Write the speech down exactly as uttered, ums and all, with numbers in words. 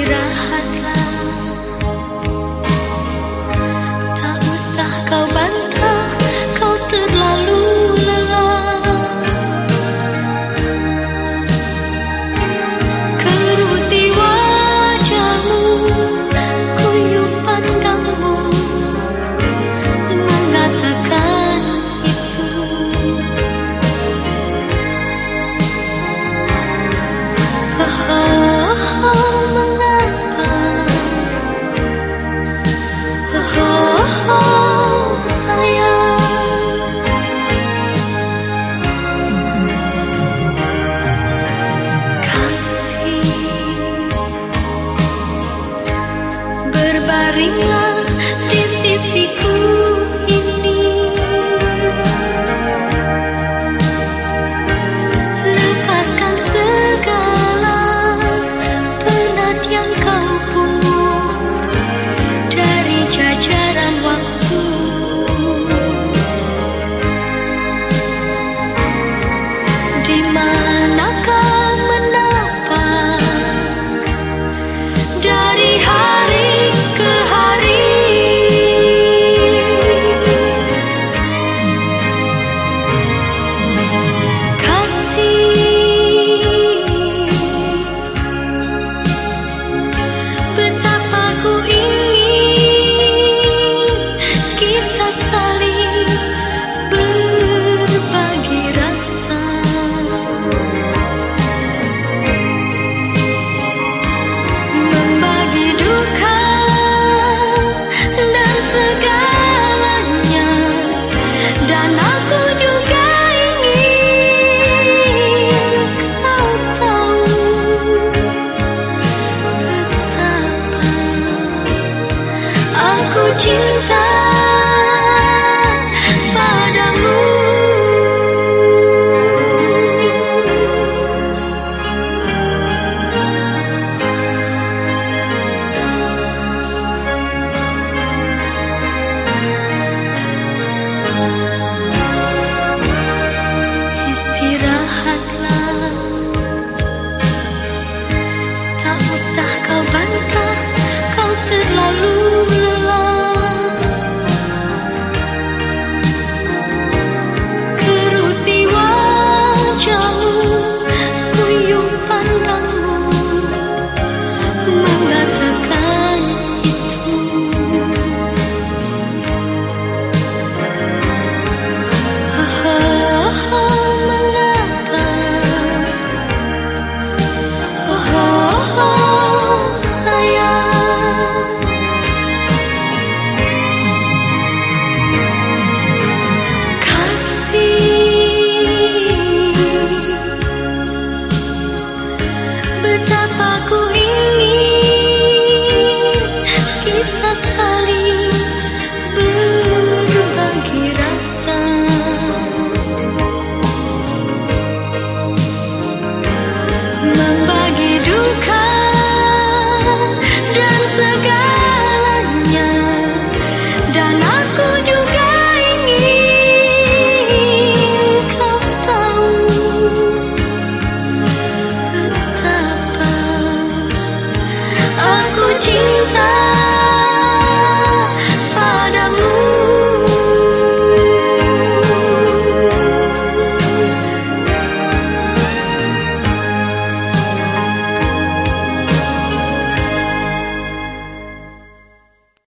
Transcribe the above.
Istirahatlah, tak usah kau bantah, kau terlalu lelah. Kerut di wajahmu, kuyup pandangmu mengatakan itu. Oh, oh, mengapa? Oh, oh, sayang. Kasih, berbaringlah di sisiku ini. Lepaskan segala penat yang kau pungut dari jajaran waktu. Di manakah menapak dari hari ke hari. Kasih, betapa ku ingin kita saling berbagi rasa. Membagi duka dan segalanya. Dan aku juga ingin kau tahu betapa aku cinta padamu. Istirahatlah, tak usah kau bantah, kau terlalu lelah. Kerut di wajahmu, kuyup pandangmu mengatakan itu. Oh, oh, mengapa? Oh, oh, sayang. Kasih, betapa ku ingin kita saling berbagi rasa. Membagi duka dan segalanya. Dan aku juga ingin kau tahu betapa aku cinta